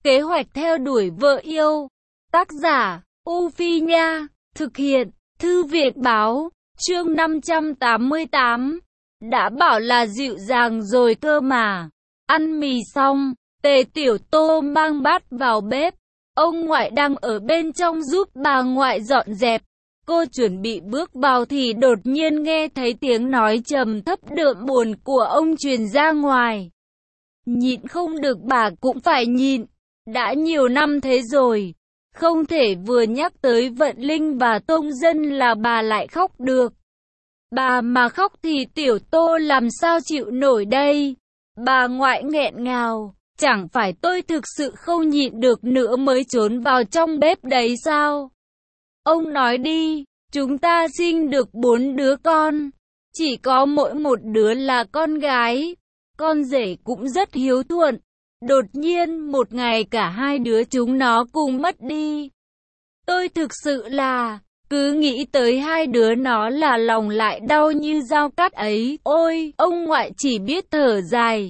Kế hoạch theo đuổi vợ yêu. Tác giả, U Phi Nha. Thực hiện, Thư viện Báo. Chương 588. Đã bảo là dịu dàng rồi cơ mà. Ăn mì xong, Tề Tiểu Tô mang bát vào bếp. Ông ngoại đang ở bên trong giúp bà ngoại dọn dẹp. Cô chuẩn bị bước vào thì đột nhiên nghe thấy tiếng nói trầm thấp đượm buồn của ông truyền ra ngoài. Nhịn không được bà cũng phải nhịn. Đã nhiều năm thế rồi, không thể vừa nhắc tới Vận Linh và Tông Dân là bà lại khóc được. Bà mà khóc thì Tiểu Tô làm sao chịu nổi đây? Bà ngoại nghẹn ngào, chẳng phải tôi thực sự không nhịn được nữa mới trốn vào trong bếp đấy sao? Ông nói đi, chúng ta sinh được 4 đứa con, chỉ có mỗi một đứa là con gái. Con rể cũng rất hiếu thuận. Đột nhiên một ngày cả hai đứa chúng nó cùng mất đi. Tôi thực sự là, cứ nghĩ tới hai đứa nó là lòng lại đau như dao cắt ấy. Ôi, ông ngoại chỉ biết thở dài.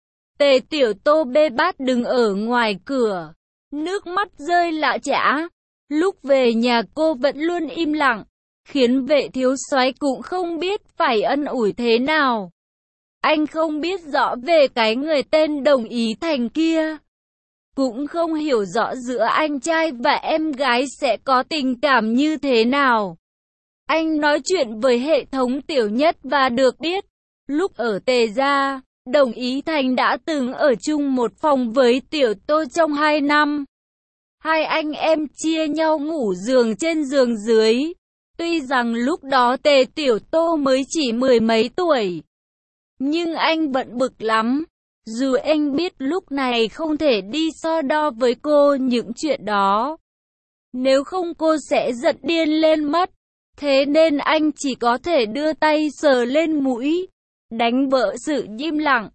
Tề Tiểu Tô bê bát đứng ở ngoài cửa, nước mắt rơi lã chã. Lúc về nhà cô vẫn luôn im lặng, khiến Vệ thiếu soái cũng không biết phải ân ủi thế nào. Anh không biết rõ về cái người tên Đồng Ý Thành kia, cũng không hiểu rõ giữa anh trai và em gái sẽ có tình cảm như thế nào. Anh nói chuyện với hệ thống Tiểu Nhất và được biết, lúc ở Tề gia, Đồng Ý Thành đã từng ở chung một phòng với Tiểu Tô trong 2 năm. Hai anh em chia nhau ngủ giường trên giường dưới. Tuy rằng lúc đó Tề Tiểu Tô mới chỉ 10 mấy tuổi, nhưng anh bận bực lắm. Dù anh biết lúc này không thể đi so đo với cô những chuyện đó, nếu không cô sẽ giận điên lên mất. Thế nên anh chỉ có thể đưa tay sờ lên mũi, đánh vỡ sự im lặng.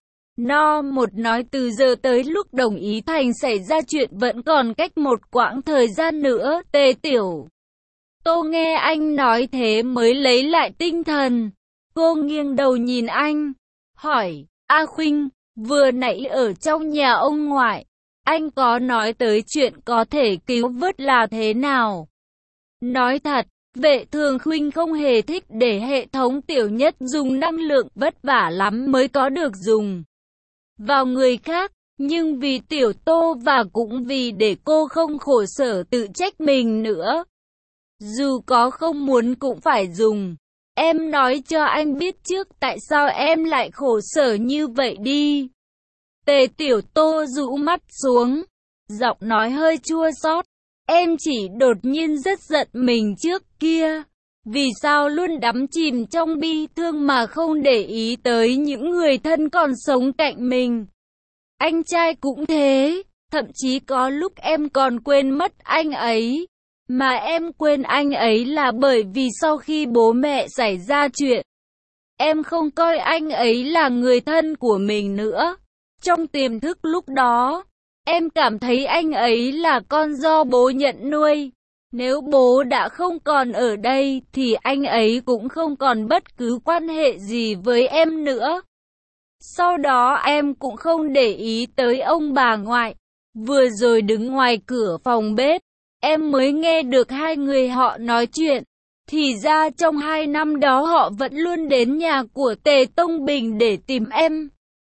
Một nói từ giờ tới lúc Đồng Ý Thành xảy ra chuyện vẫn còn cách một quãng thời gian nữa. Tề Tiểu Tô nghe anh nói thế mới lấy lại tinh thần. Cô nghiêng đầu nhìn anh, hỏi, A Khuynh, vừa nãy ở trong nhà ông ngoại, anh có nói tới chuyện có thể cứu vớt là thế nào? Nói thật, Vệ Thường Khuynh không hề thích để hệ thống Tiểu Nhất dùng năng lượng vất vả lắm mới có được dùng vào người khác, nhưng vì Tiểu Tô và cũng vì để cô không khổ sở tự trách mình nữa, dù có không muốn cũng phải dùng. Em nói cho anh biết trước tại sao em lại khổ sở như vậy đi. Tề Tiểu Tô rũ mắt xuống, giọng nói hơi chua xót. Em chỉ đột nhiên rất giận mình trước kia. Vì sao luôn đắm chìm trong bi thương mà không để ý tới những người thân còn sống cạnh mình. Anh trai cũng thế, thậm chí có lúc em còn quên mất anh ấy. Mà em quên anh ấy là bởi vì sau khi bố mẹ xảy ra chuyện, em không coi anh ấy là người thân của mình nữa. Trong tiềm thức lúc đó, em cảm thấy anh ấy là con do bố nhận nuôi. Nếu bố đã không còn ở đây thì anh ấy cũng không còn bất cứ quan hệ gì với em nữa. Sau đó em cũng không để ý tới ông bà ngoại. Vừa rồi đứng ngoài cửa phòng bếp, em mới nghe được hai người họ nói chuyện. Thì ra trong 2 năm đó họ vẫn luôn đến nhà của Tề Tông Bình để tìm em.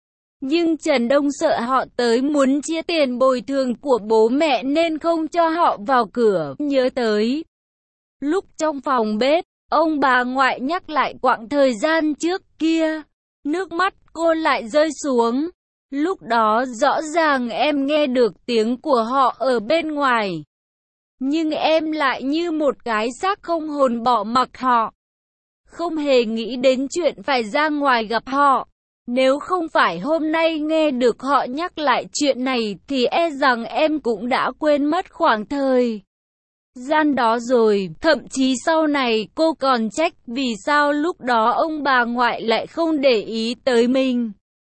Nhưng Trần Đông sợ họ tới muốn chia tiền bồi thường của bố mẹ nên không cho họ vào cửa. Nhớ tới lúc trong phòng bếp, ông bà ngoại nhắc lại quãng thời gian trước kia, nước mắt cô lại rơi xuống. Lúc đó rõ ràng em nghe được tiếng của họ ở bên ngoài, nhưng em lại như một cái xác không hồn bỏ mặc họ, không hề nghĩ đến chuyện phải ra ngoài gặp họ. Nếu không phải hôm nay nghe được họ nhắc lại chuyện này thì e rằng em cũng đã quên mất khoảng thời gian đó rồi. Thậm chí sau này cô còn trách vì sao lúc đó ông bà ngoại lại không để ý tới mình.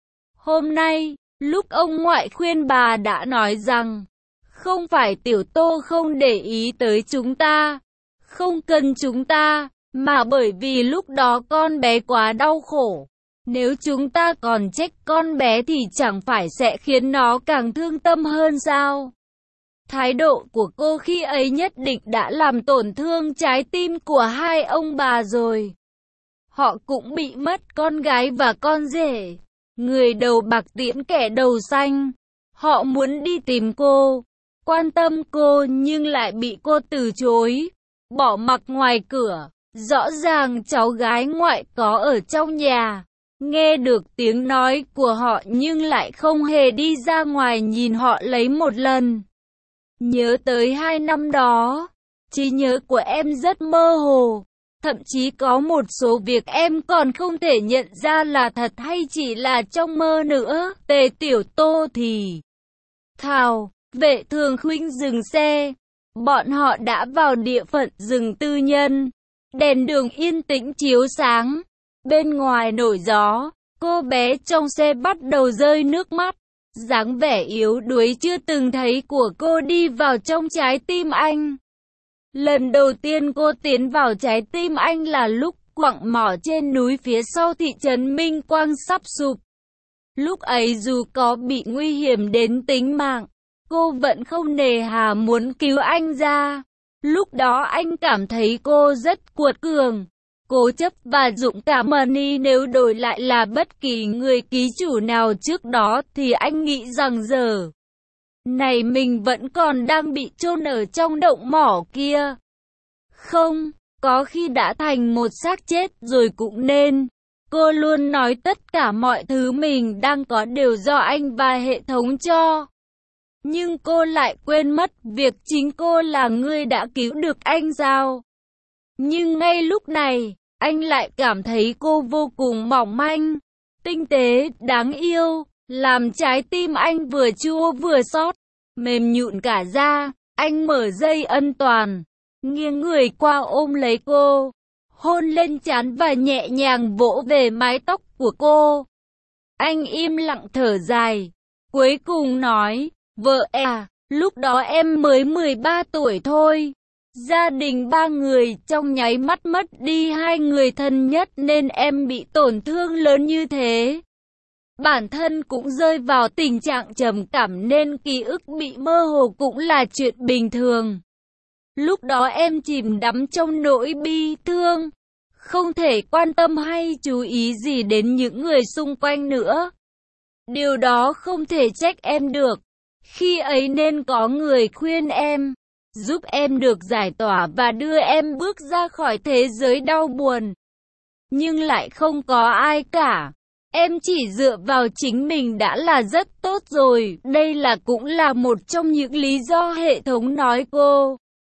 Hôm nay, lúc ông ngoại khuyên bà đã nói rằng, không phải Tiểu Tô không để ý tới chúng ta, không cần chúng ta, mà bởi vì lúc đó con bé quá đau khổ. Nếu chúng ta còn trách con bé thì chẳng phải sẽ khiến nó càng thương tâm hơn sao? Thái độ của cô khi ấy nhất định đã làm tổn thương trái tim của hai ông bà rồi. Họ cũng bị mất con gái và con rể. Người đầu bạc tiễn kẻ đầu xanh. Họ muốn đi tìm cô, quan tâm cô nhưng lại bị cô từ chối, bỏ mặc ngoài cửa. Rõ ràng cháu gái ngoại có ở trong nhà, nghe được tiếng nói của họ nhưng lại không hề đi ra ngoài nhìn họ lấy một lần. Nhớ tới 2 năm đó, trí nhớ của em rất mơ hồ. Thậm chí có một số việc em còn không thể nhận ra là thật hay chỉ là trong mơ nữa. Tề Tiểu Tô thì thào, vệ thường khuynh dừng xe. Bọn họ đã vào địa phận rừng tư nhân. Đèn đường yên tĩnh chiếu sáng. Bên ngoài nổi gió, cô bé trong xe bắt đầu rơi nước mắt. Dáng vẻ yếu đuối chưa từng thấy của cô đi vào trong trái tim anh. Lần đầu tiên cô tiến vào trái tim anh là lúc quặng mỏ trên núi phía sau thị trấn Minh Quang sắp sụp. Lúc ấy dù có bị nguy hiểm đến tính mạng, cô vẫn không nề hà muốn cứu anh ra. Lúc đó anh cảm thấy cô rất cuột cường, cố chấp và dũng cảm. Nếu đổi lại là bất kỳ người ký chủ nào trước đó thì anh nghĩ rằng giờ này mình vẫn còn đang bị chôn ở trong động mỏ kia. Không, có khi đã thành một xác chết rồi cũng nên. Cô luôn nói tất cả mọi thứ mình đang có đều do anh và hệ thống cho. Nhưng cô lại quên mất việc chính cô là người đã cứu được anh sao? Nhưng ngay lúc này, anh lại cảm thấy cô vô cùng mỏng manh, tinh tế, đáng yêu, làm trái tim anh vừa chua vừa xót, mềm nhũn cả ra. Anh mở dây an toàn, nghiêng người qua ôm lấy cô, hôn lên trán và nhẹ nhàng vỗ về mái tóc của cô. Anh im lặng thở dài, cuối cùng nói, vợ à, lúc đó em mới 13 tuổi thôi. Gia đình 3 người trong nháy mắt mất đi 2 người thân nhất nên em bị tổn thương lớn như thế. Bản thân cũng rơi vào tình trạng trầm cảm nên ký ức bị mơ hồ cũng là chuyện bình thường. Lúc đó em chìm đắm trong nỗi bi thương, không thể quan tâm hay chú ý gì đến những người xung quanh nữa. Điều đó không thể trách em được. Khi ấy nên có người khuyên em, giúp em được giải tỏa và đưa em bước ra khỏi thế giới đau buồn. Nhưng lại không có ai cả. Em chỉ dựa vào chính mình đã là rất tốt rồi. Đây cũng là một trong những lý do hệ thống nói cô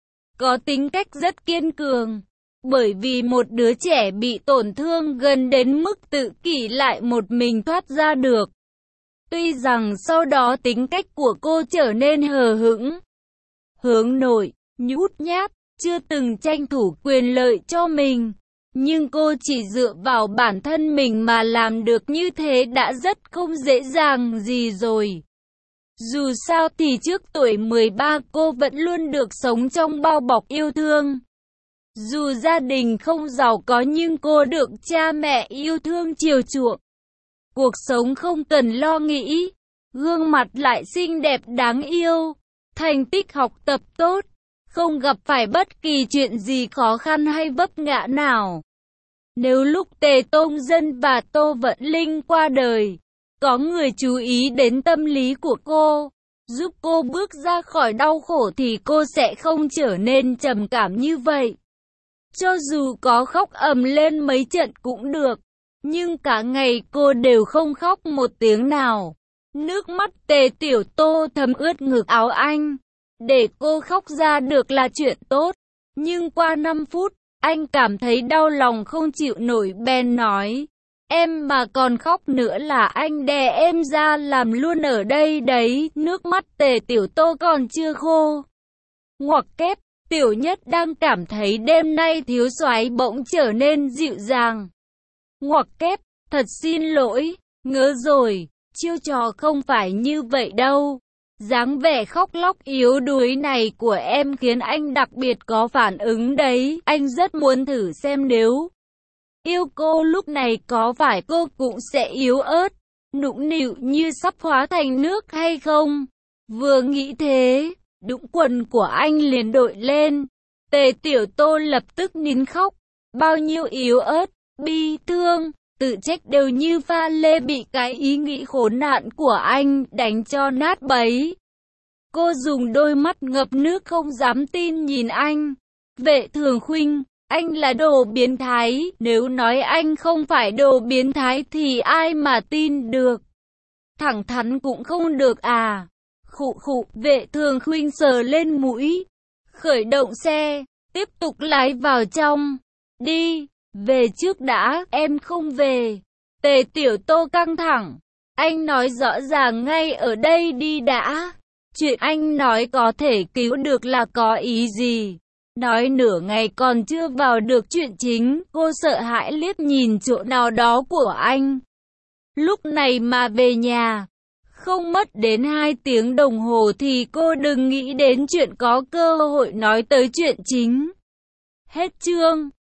có tính cách rất kiên cường. Bởi vì một đứa trẻ bị tổn thương gần đến mức tự kỷ lại một mình thoát ra được. Tuy rằng sau đó tính cách của cô trở nên hờ hững, hướng nội, nhút nhát, chưa từng tranh thủ quyền lợi cho mình. Nhưng cô chỉ dựa vào bản thân mình mà làm được như thế đã rất không dễ dàng gì rồi. Dù sao thì trước tuổi 13 cô vẫn luôn được sống trong bao bọc yêu thương. Dù gia đình không giàu có nhưng cô được cha mẹ yêu thương chiều chuộng. Cuộc sống không cần lo nghĩ, gương mặt lại xinh đẹp đáng yêu, thành tích học tập tốt, không gặp phải bất kỳ chuyện gì khó khăn hay vấp ngã nào. Nếu lúc Tề Tông Dân và Tô Vận Linh qua đời, có người chú ý đến tâm lý của cô, giúp cô bước ra khỏi đau khổ thì cô sẽ không trở nên trầm cảm như vậy. Cho dù có khóc ầm lên mấy trận cũng được, nhưng cả ngày cô đều không khóc một tiếng nào. Nước mắt Tề Tiểu Tô thấm ướt ngực áo anh. Để cô khóc ra được là chuyện tốt. Nhưng qua 5 phút, anh cảm thấy đau lòng không chịu nổi bèn nói. Em mà còn khóc nữa là anh đè em ra làm luôn ở đây đấy. Nước mắt Tề Tiểu Tô còn chưa khô. Ngoặc kép, Tiểu Nhất đang cảm thấy đêm nay thiếu soái bỗng trở nên dịu dàng. Ngoặc kép, thật xin lỗi, ngớ rồi, chiêu trò không phải như vậy đâu. Dáng vẻ khóc lóc yếu đuối này của em khiến anh đặc biệt có phản ứng đấy. Anh rất muốn thử xem nếu yêu cô lúc này có phải cô cũng sẽ yếu ớt, nũng nịu như sắp hóa thành nước hay không. Vừa nghĩ thế, đũng quần của anh liền đội lên. Tề Tiểu Tô lập tức nín khóc. Bao nhiêu yếu ớt, bi thương, tự trách đều như pha lê bị cái ý nghĩ khốn nạn của anh đánh cho nát bấy. Cô dùng đôi mắt ngập nước không dám tin nhìn anh. Vệ Thường Khuynh, anh là đồ biến thái, nếu nói anh không phải đồ biến thái thì ai mà tin được. Thẳng thắn cũng không được à. Khụ khụ, Vệ Thường Khuynh sờ lên mũi. Khởi động xe, tiếp tục lái vào trong. Đi, về trước đã, em không về. Tề Tiểu Tô căng thẳng. Anh nói rõ ràng ngay ở đây đi đã. Chuyện anh nói có thể cứu được là có ý gì? Nói nửa ngày còn chưa vào được chuyện chính, cô sợ hãi liếc nhìn chỗ nào đó của anh. Lúc này mà về nhà, không mất đến 2 tiếng đồng hồ thì cô đừng nghĩ đến chuyện có cơ hội nói tới chuyện chính. Hết chương.